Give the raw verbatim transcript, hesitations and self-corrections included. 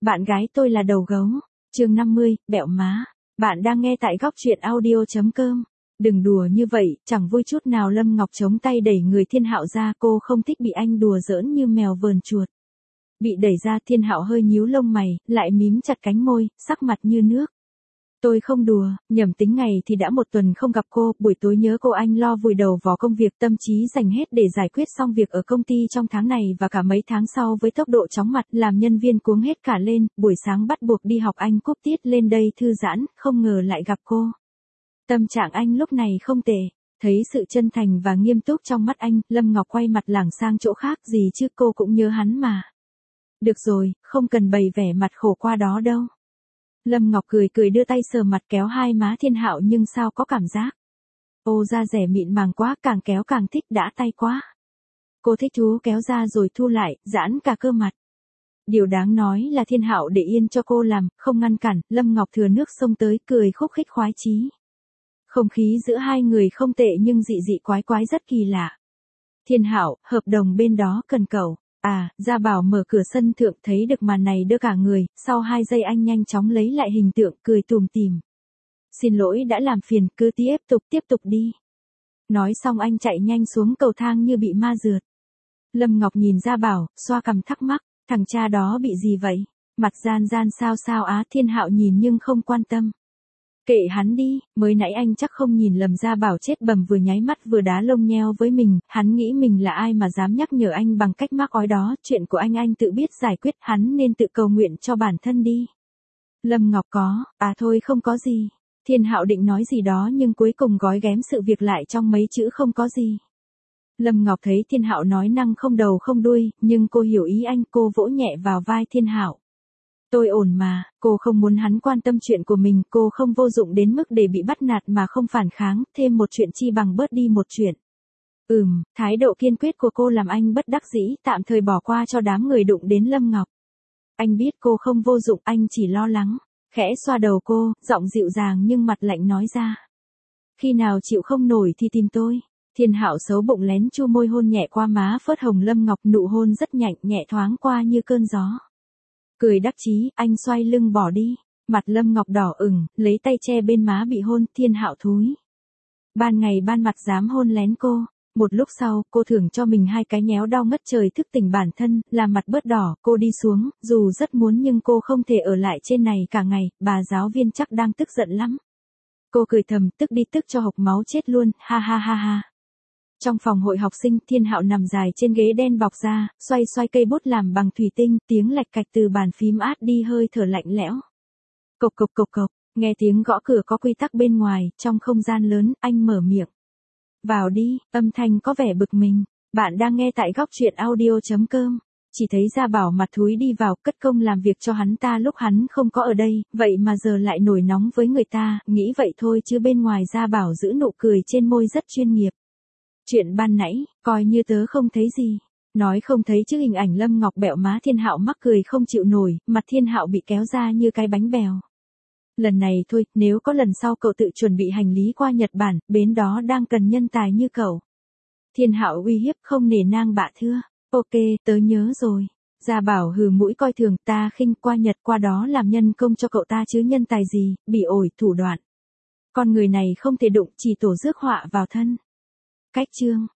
Bạn gái tôi là đầu gấu. Chương năm mươi, bẹo má. Bạn đang nghe tại góc truyện audio chấm com. Đừng đùa như vậy, chẳng vui chút nào. Lâm Ngọc chống tay đẩy người Thiên Hạo ra, cô không thích bị anh đùa giỡn như mèo vờn chuột. Bị đẩy ra, Thiên Hạo hơi nhíu lông mày, lại mím chặt cánh môi, sắc mặt như nước. Tôi không đùa, nhầm tính ngày thì đã một tuần không gặp cô, buổi tối nhớ cô. Anh lo vùi đầu vào công việc, tâm trí dành hết để giải quyết xong việc ở công ty trong tháng này và cả mấy tháng sau với tốc độ chóng mặt, làm nhân viên cuống hết cả lên. Buổi sáng bắt buộc đi học, anh cúp tiết lên đây thư giãn, không ngờ lại gặp cô. Tâm trạng anh lúc này không tệ. Thấy sự chân thành và nghiêm túc trong mắt anh, Lâm Ngọc quay mặt lảng sang chỗ khác. Gì chứ, cô cũng nhớ hắn mà. Được rồi, không cần bày vẻ mặt khổ qua đó đâu. Lâm Ngọc cười cười đưa tay sờ mặt kéo hai má Thiên Hạo, nhưng sao có cảm giác. Ô, da rẻ mịn màng quá, càng kéo càng thích, đã tay quá. Cô thích thú kéo ra rồi thu lại, giãn cả cơ mặt. Điều đáng nói là Thiên Hạo để yên cho cô làm, không ngăn cản. Lâm Ngọc thừa nước xông tới, cười khúc khích khoái chí. Không khí giữa hai người không tệ nhưng dị dị quái quái rất kỳ lạ. Thiên Hạo, hợp đồng bên đó cần cậu. À, Gia Bảo mở cửa sân thượng, thấy được màn này đưa cả người, sau hai giây anh nhanh chóng lấy lại hình tượng, cười tùm tìm. Xin lỗi đã làm phiền, cứ tiếp tục tiếp tục đi. Nói xong anh chạy nhanh xuống cầu thang như bị ma rượt. Lâm Ngọc nhìn Gia Bảo, xoa cằm thắc mắc, thằng cha đó bị gì vậy? Mặt gian gian sao sao á? Thiên Hạo nhìn nhưng không quan tâm. Kệ hắn đi, mới nãy anh chắc không nhìn lầm. Gia Bảo chết bầm vừa nháy mắt vừa đá lông nheo với mình, hắn nghĩ mình là ai mà dám nhắc nhở anh bằng cách mắc ói đó. Chuyện của anh anh tự biết giải quyết, hắn nên tự cầu nguyện cho bản thân đi. Lâm Ngọc có, à thôi không có gì. Thiên Hạo định nói gì đó nhưng cuối cùng gói ghém sự việc lại trong mấy chữ không có gì. Lâm Ngọc thấy Thiên Hạo nói năng không đầu không đuôi, nhưng cô hiểu ý anh, cô vỗ nhẹ vào vai Thiên Hạo. Tôi ổn mà, cô không muốn hắn quan tâm chuyện của mình, cô không vô dụng đến mức để bị bắt nạt mà không phản kháng, thêm một chuyện chi bằng bớt đi một chuyện. Ừm, thái độ kiên quyết của cô làm anh bất đắc dĩ, tạm thời bỏ qua cho đám người đụng đến Lâm Ngọc. Anh biết cô không vô dụng, anh chỉ lo lắng, khẽ xoa đầu cô, giọng dịu dàng nhưng mặt lạnh nói ra. Khi nào chịu không nổi thì tìm tôi. Thiên Hạo xấu bụng lén chu môi hôn nhẹ qua má phớt hồng Lâm Ngọc, nụ hôn rất nhạnh nhẹ thoáng qua như cơn gió. Cười đắc chí, anh xoay lưng bỏ đi. Mặt Lâm Ngọc đỏ ửng, lấy tay che bên má bị hôn. Thiên Hạo thúi. Ban ngày ban mặt dám hôn lén cô. Một lúc sau, cô thưởng cho mình hai cái nhéo đau ngất trời, thức tỉnh bản thân, làm mặt bớt đỏ. Cô đi xuống, dù rất muốn nhưng cô không thể ở lại trên này cả ngày. Bà giáo viên chắc đang tức giận lắm. Cô cười thầm, tức đi tức cho hộc máu chết luôn, ha ha ha ha. Trong phòng hội học sinh, Thiên Hạo nằm dài trên ghế đen bọc da, xoay xoay cây bút làm bằng thủy tinh, tiếng lạch cạch từ bàn phím át đi hơi thở lạnh lẽo. Cộc cộc cộc cộc, nghe tiếng gõ cửa có quy tắc bên ngoài, trong không gian lớn, anh mở miệng. Vào đi, âm thanh có vẻ bực mình. Bạn đang nghe tại góc truyện audio chấm com. Chỉ thấy Gia Bảo mặt thúi đi vào, cất công làm việc cho hắn ta lúc hắn không có ở đây, vậy mà giờ lại nổi nóng với người ta, nghĩ vậy thôi chứ bên ngoài Gia Bảo giữ nụ cười trên môi rất chuyên nghiệp. Chuyện ban nãy, coi như tớ không thấy gì. Nói không thấy chứ hình ảnh Lâm Ngọc bẹo má Thiên Hạo mắc cười không chịu nổi, mặt Thiên Hạo bị kéo ra như cái bánh bèo. Lần này thôi, nếu có lần sau cậu tự chuẩn bị hành lý qua Nhật Bản, bến đó đang cần nhân tài như cậu. Thiên Hạo uy hiếp không nể nang bạ thưa. Ok, tớ nhớ rồi. Gia Bảo hừ mũi coi thường, ta khinh, qua Nhật qua đó làm nhân công cho cậu ta chứ nhân tài gì, bị ổi, thủ đoạn. Con người này không thể đụng, chỉ tổ rước họa vào thân. Cách chương.